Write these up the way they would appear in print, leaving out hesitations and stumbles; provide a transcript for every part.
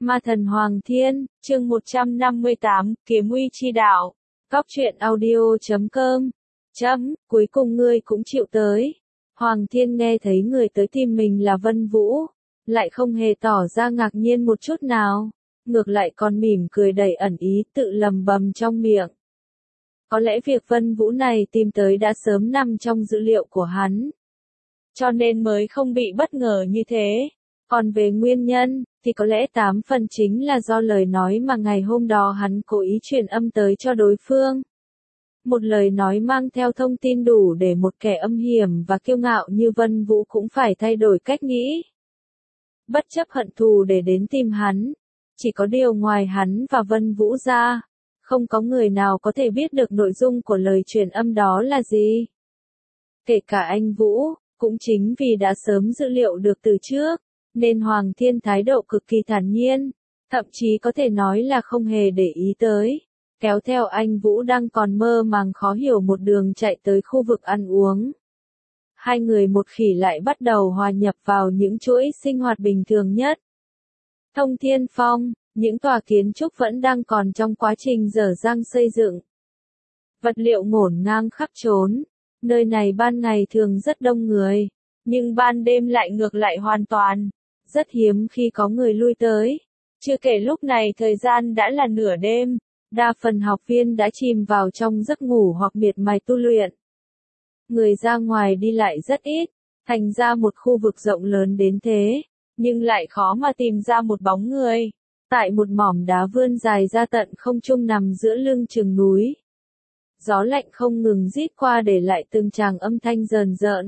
Ma thần Hoàng Thiên, chương 158, Kiếm uy chi đạo. Góc truyện audio.com. Cuối cùng ngươi cũng chịu tới. Hoàng Thiên nghe thấy người tới tìm mình là Vân Vũ, lại không hề tỏ ra ngạc nhiên một chút nào, ngược lại còn mỉm cười đầy ẩn ý, tự lầm bầm trong miệng. Có lẽ việc Vân Vũ này tìm tới đã sớm nằm trong dữ liệu của hắn, cho nên mới không bị bất ngờ như thế. Còn về nguyên nhân, thì có lẽ 8 phần chính là do lời nói mà ngày hôm đó hắn cố ý truyền âm tới cho đối phương. Một lời nói mang theo thông tin đủ để một kẻ âm hiểm và kiêu ngạo như Vân Vũ cũng phải thay đổi cách nghĩ. Bất chấp hận thù để đến tìm hắn, chỉ có điều ngoài hắn và Vân Vũ ra, không có người nào có thể biết được nội dung của lời truyền âm đó là gì. Kể cả anh Vũ, cũng chính vì đã sớm dự liệu được từ trước, nên Hoàng Thiên thái độ cực kỳ thản nhiên, thậm chí có thể nói là không hề để ý tới, kéo theo anh Vũ đang còn mơ màng khó hiểu một đường chạy tới khu vực ăn uống. Hai người một khỉ lại bắt đầu hòa nhập vào những chuỗi sinh hoạt bình thường nhất. Thông Thiên Phong, những tòa kiến trúc vẫn đang còn trong quá trình dở dang xây dựng. Vật liệu ngổn ngang khắp trốn, nơi này ban ngày thường rất đông người, nhưng ban đêm lại ngược lại hoàn toàn, rất hiếm khi có người lui tới. Chưa kể lúc này thời gian đã là nửa đêm, đa phần học viên đã chìm vào trong giấc ngủ hoặc miệt mài tu luyện. Người ra ngoài đi lại rất ít, thành ra một khu vực rộng lớn đến thế, nhưng lại khó mà tìm ra một bóng người. Tại một mỏm đá vươn dài ra tận không trung nằm giữa lưng chừng núi. Gió lạnh không ngừng rít qua để lại từng tràng âm thanh rờn rợn.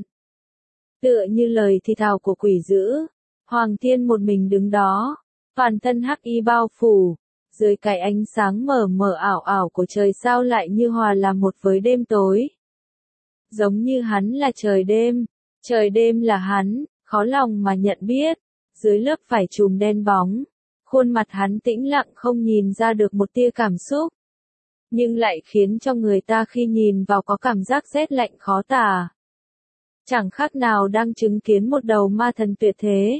Tựa như lời thì thào của quỷ dữ, Hoàng Thiên một mình đứng đó, toàn thân hắc y bao phủ, dưới cái ánh sáng mờ mờ ảo ảo của trời sao lại như hòa làm một với đêm tối. Giống như hắn là trời đêm là hắn, khó lòng mà nhận biết, dưới lớp vải trùm đen bóng, khuôn mặt hắn tĩnh lặng không nhìn ra được một tia cảm xúc, nhưng lại khiến cho người ta khi nhìn vào có cảm giác rét lạnh khó tả. Chẳng khác nào đang chứng kiến một đầu ma thần tuyệt thế.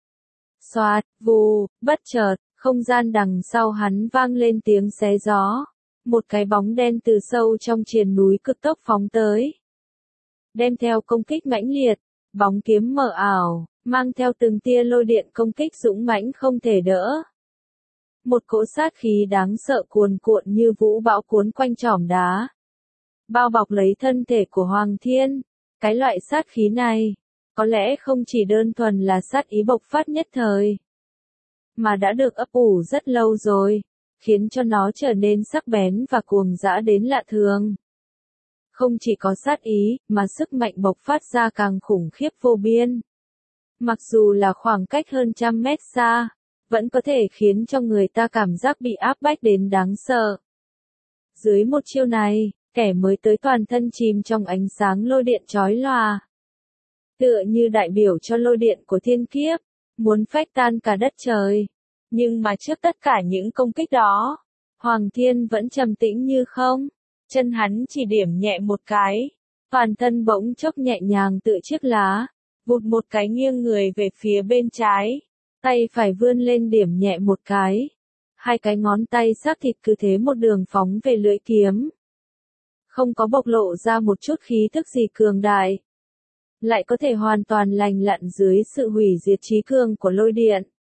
Xoạt, vù, bất chợt, không gian đằng sau hắn vang lên tiếng xé gió. Một cái bóng đen từ sâu trong triền núi cực tốc phóng tới. Đem theo công kích mãnh liệt, bóng kiếm mờ ảo, mang theo từng tia lôi điện công kích dũng mãnh không thể đỡ. Một cỗ sát khí đáng sợ cuồn cuộn như vũ bão cuốn quanh chỏm đá, bao bọc lấy thân thể của Hoàng Thiên. Cái loại sát khí này, có lẽ không chỉ đơn thuần là sát ý bộc phát nhất thời, mà đã được ấp ủ rất lâu rồi, khiến cho nó trở nên sắc bén và cuồng dã đến lạ thường. Không chỉ có sát ý, mà sức mạnh bộc phát ra càng khủng khiếp vô biên. Mặc dù là khoảng cách hơn 100 mét xa, vẫn có thể khiến cho người ta cảm giác bị áp bách đến đáng sợ. Dưới một chiêu này, kẻ mới tới toàn thân chìm trong ánh sáng lôi điện chói lòa. Tựa như đại biểu cho lôi điện của thiên kiếp, muốn phách tan cả đất trời. Nhưng mà trước tất cả những công kích đó, Hoàng Thiên vẫn trầm tĩnh như không. Chân hắn chỉ điểm nhẹ một cái, toàn thân bỗng chốc nhẹ nhàng tựa chiếc lá, vụt một cái nghiêng người về phía bên trái, tay phải vươn lên điểm nhẹ một cái. Hai cái ngón tay xác thịt cứ thế một đường phóng về lưỡi kiếm. Không có bộc lộ ra một chút khí thức gì cường đại, lại có thể hoàn toàn lành lặn dưới sự hủy diệt trí cường của lôi điện.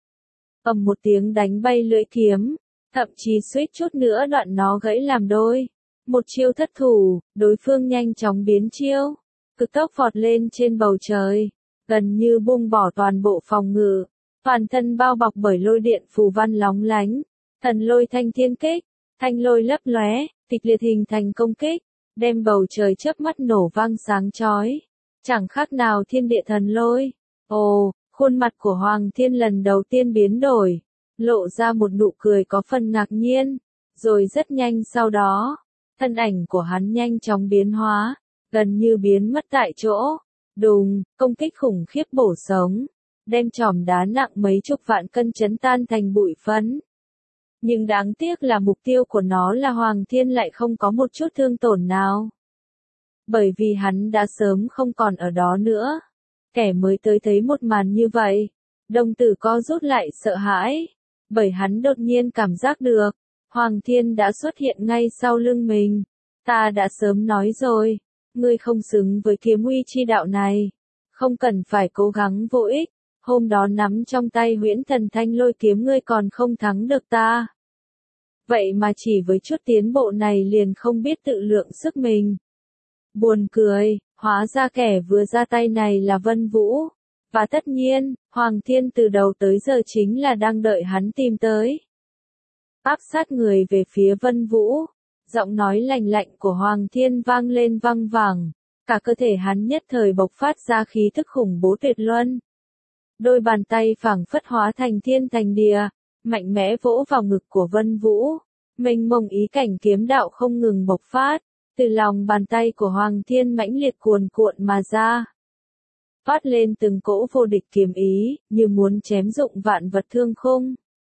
Ầm một tiếng đánh bay lưỡi kiếm, thậm chí suýt chút nữa đoạn nó gãy làm đôi. Một chiêu thất thủ, đối phương nhanh chóng biến chiêu, cực tốc vọt lên trên bầu trời, gần như buông bỏ toàn bộ phòng ngự, toàn thân bao bọc bởi lôi điện phù văn lóng lánh, thần lôi thanh thiên kích, thanh lôi lấp lóe, kịch liệt hình thành công kích, đem bầu trời chớp mắt nổ vang sáng chói, chẳng khác nào thiên địa thần lôi. Ồ, khuôn mặt của Hoàng Thiên lần đầu tiên biến đổi, lộ ra một nụ cười có phần ngạc nhiên, rồi rất nhanh sau đó, thân ảnh của hắn nhanh chóng biến hóa, gần như biến mất tại chỗ. Đùng, công kích khủng khiếp bổ sống, đem chòm đá nặng mấy chục vạn cân chấn tan thành bụi phấn. Nhưng đáng tiếc là mục tiêu của nó là Hoàng Thiên lại không có một chút thương tổn nào. Bởi vì hắn đã sớm không còn ở đó nữa. Kẻ mới tới thấy một màn như vậy, đồng tử co rút lại sợ hãi. Bởi hắn đột nhiên cảm giác được, Hoàng Thiên đã xuất hiện ngay sau lưng mình. Ta đã sớm nói rồi, ngươi không xứng với kiếm uy chi đạo này. Không cần phải cố gắng vô ích, hôm đó nắm trong tay Huyễn Thần Thanh Lôi kiếm ngươi còn không thắng được ta. Vậy mà chỉ với chút tiến bộ này liền không biết tự lượng sức mình. Buồn cười, hóa ra kẻ vừa ra tay này là Vân Vũ. Và tất nhiên, Hoàng Thiên từ đầu tới giờ chính là đang đợi hắn tìm tới. Áp sát người về phía Vân Vũ, giọng nói lạnh lạnh của Hoàng Thiên vang lên vang vẳng, cả cơ thể hắn nhất thời bộc phát ra khí thức khủng bố tuyệt luân. Đôi bàn tay phảng phất hóa thành thiên thành địa, mạnh mẽ vỗ vào ngực của Vân Vũ, mênh mông ý cảnh kiếm đạo không ngừng bộc phát, từ lòng bàn tay của Hoàng Thiên mãnh liệt cuồn cuộn mà ra. Phát lên từng cỗ vô địch kiếm ý, như muốn chém rụng vạn vật thương khung.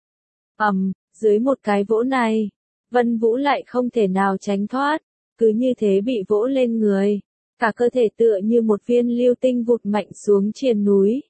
Dưới một cái vỗ này, Vân Vũ lại không thể nào tránh thoát, cứ như thế bị vỗ lên người, cả cơ thể tựa như một viên lưu tinh vụt mạnh xuống triền núi.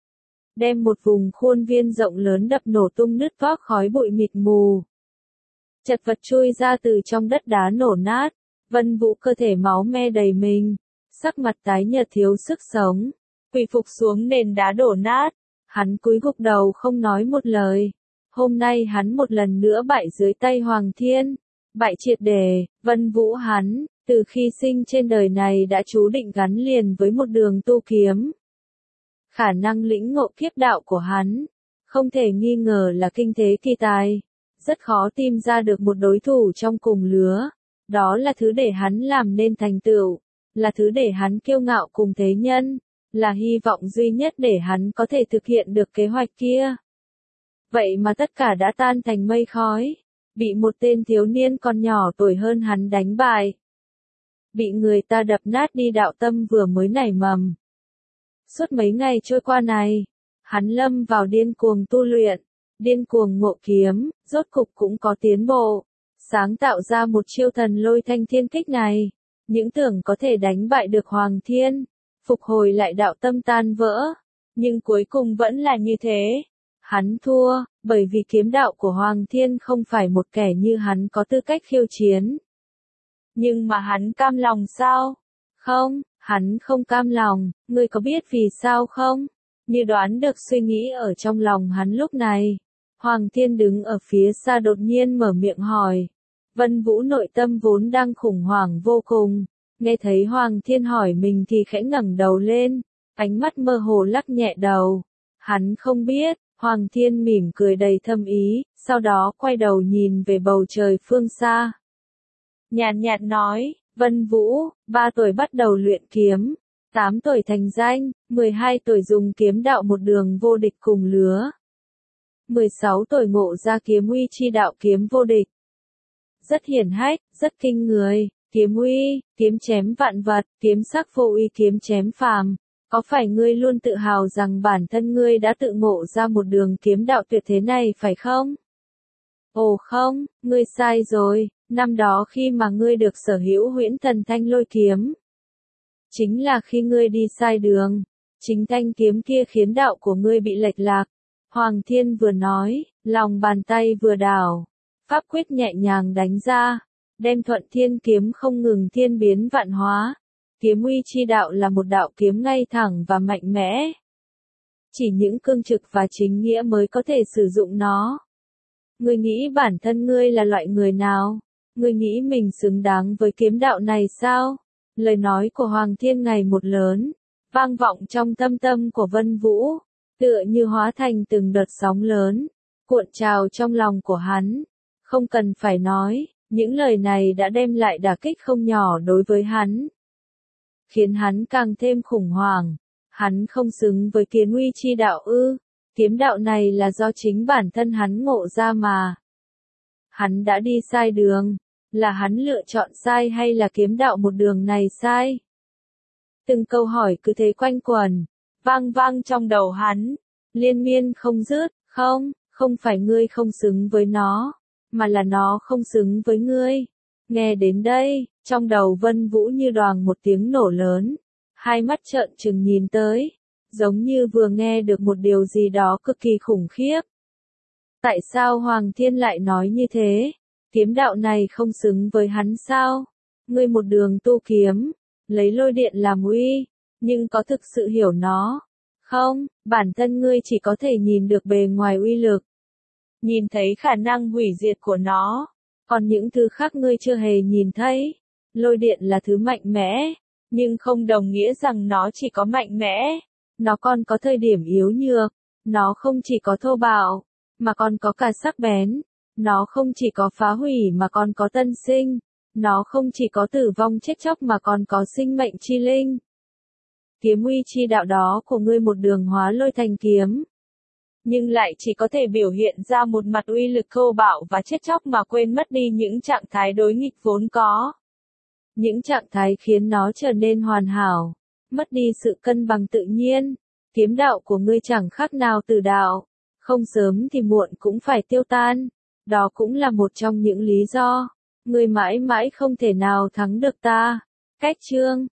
Đem một vùng khuôn viên rộng lớn đập nổ tung nứt toác khói bụi mịt mù. Chật vật chui ra từ trong đất đá nổ nát, Vân Vũ cơ thể máu me đầy mình, sắc mặt tái nhợt thiếu sức sống, quỳ phục xuống nền đá đổ nát, hắn cúi gục đầu không nói một lời. Hôm nay hắn một lần nữa bại dưới tay Hoàng Thiên, bại triệt để. Vân Vũ hắn, từ khi sinh trên đời này đã chú định gắn liền với một đường tu kiếm. Khả năng lĩnh ngộ kiếp đạo của hắn, không thể nghi ngờ là kinh thế kỳ tài, rất khó tìm ra được một đối thủ trong cùng lứa, đó là thứ để hắn làm nên thành tựu, là thứ để hắn kiêu ngạo cùng thế nhân, là hy vọng duy nhất để hắn có thể thực hiện được kế hoạch kia. Vậy mà tất cả đã tan thành mây khói, bị một tên thiếu niên còn nhỏ tuổi hơn hắn đánh bại. Bị người ta đập nát đi đạo tâm vừa mới nảy mầm. Suốt mấy ngày trôi qua này, hắn lâm vào điên cuồng tu luyện, điên cuồng ngộ kiếm, rốt cục cũng có tiến bộ, sáng tạo ra một chiêu thần lôi thanh thiên kích này, những tưởng có thể đánh bại được Hoàng Thiên, phục hồi lại đạo tâm tan vỡ, nhưng cuối cùng vẫn là như thế. Hắn thua, bởi vì kiếm đạo của Hoàng Thiên không phải một kẻ như hắn có tư cách khiêu chiến. Nhưng mà hắn cam lòng sao? Không, hắn không cam lòng, ngươi có biết vì sao không? Như đoán được suy nghĩ ở trong lòng hắn lúc này. Hoàng Thiên đứng ở phía xa đột nhiên mở miệng hỏi. Vân Vũ nội tâm vốn đang khủng hoảng vô cùng. Nghe thấy Hoàng Thiên hỏi mình thì khẽ ngẩng đầu lên, ánh mắt mơ hồ lắc nhẹ đầu. Hắn không biết. Hoàng Thiên mỉm cười đầy thâm ý, sau đó quay đầu nhìn về bầu trời phương xa. Nhàn nhạt nói, Vân Vũ, 3 tuổi bắt đầu luyện kiếm, 8 tuổi thành danh, 12 tuổi dùng kiếm đạo một đường vô địch cùng lứa. 16 tuổi ngộ ra kiếm uy chi đạo kiếm vô địch. Rất hiển hách, rất kinh người, kiếm uy, kiếm chém vạn vật, kiếm sắc vô uy kiếm chém phàm. Có phải ngươi luôn tự hào rằng bản thân ngươi đã tự ngộ ra một đường kiếm đạo tuyệt thế này phải không? Ồ không, ngươi sai rồi, năm đó khi mà ngươi được sở hữu Huyễn Thần Thanh Lôi kiếm. Chính là khi ngươi đi sai đường, chính thanh kiếm kia khiến đạo của ngươi bị lệch lạc. Hoàng Thiên vừa nói, lòng bàn tay vừa đảo, pháp quyết nhẹ nhàng đánh ra, đem Thuận Thiên kiếm không ngừng thiên biến vạn hóa. Kiếm uy chi đạo là một đạo kiếm ngay thẳng và mạnh mẽ. Chỉ những cương trực và chính nghĩa mới có thể sử dụng nó. Ngươi nghĩ bản thân ngươi là loại người nào? Ngươi nghĩ mình xứng đáng với kiếm đạo này sao? Lời nói của Hoàng Thiên ngày một lớn, vang vọng trong tâm tâm của Vân Vũ, tựa như hóa thành từng đợt sóng lớn, cuộn trào trong lòng của hắn. Không cần phải nói, những lời này đã đem lại đả kích không nhỏ đối với hắn. Khiến hắn càng thêm khủng hoảng. Hắn không xứng với kiếm uy chi đạo ư? Kiếm đạo này là do chính bản thân hắn ngộ ra mà. Hắn đã đi sai đường, là hắn lựa chọn sai hay là kiếm đạo một đường này sai? Từng câu hỏi cứ thế quanh quẩn, vang vang trong đầu hắn, liên miên không dứt. Không phải ngươi không xứng với nó, mà là nó không xứng với ngươi. Nghe đến đây, trong đầu Vân Vũ như đoàng một tiếng nổ lớn, hai mắt trợn trừng nhìn tới, giống như vừa nghe được một điều gì đó cực kỳ khủng khiếp. Tại sao Hoàng Thiên lại nói như thế? Kiếm đạo này không xứng với hắn sao? Ngươi một đường tu kiếm, lấy lôi điện làm uy, nhưng có thực sự hiểu nó? Không, bản thân ngươi chỉ có thể nhìn được bề ngoài uy lực. Nhìn thấy khả năng hủy diệt của nó. Còn những thứ khác ngươi chưa hề nhìn thấy. Lôi điện là thứ mạnh mẽ, nhưng không đồng nghĩa rằng nó chỉ có mạnh mẽ. Nó còn có thời điểm yếu nhược. Nó không chỉ có thô bạo, mà còn có cả sắc bén. Nó không chỉ có phá hủy mà còn có tân sinh. Nó không chỉ có tử vong chết chóc mà còn có sinh mệnh chi linh. Kiếm uy chi đạo đó của ngươi một đường hóa lôi thành kiếm. Nhưng lại chỉ có thể biểu hiện ra một mặt uy lực thô bạo và chết chóc mà quên mất đi những trạng thái đối nghịch vốn có. Những trạng thái khiến nó trở nên hoàn hảo, mất đi sự cân bằng tự nhiên. Kiếm đạo của ngươi chẳng khác nào tử đạo, không sớm thì muộn cũng phải tiêu tan. Đó cũng là một trong những lý do, ngươi mãi mãi không thể nào thắng được ta. Cách chương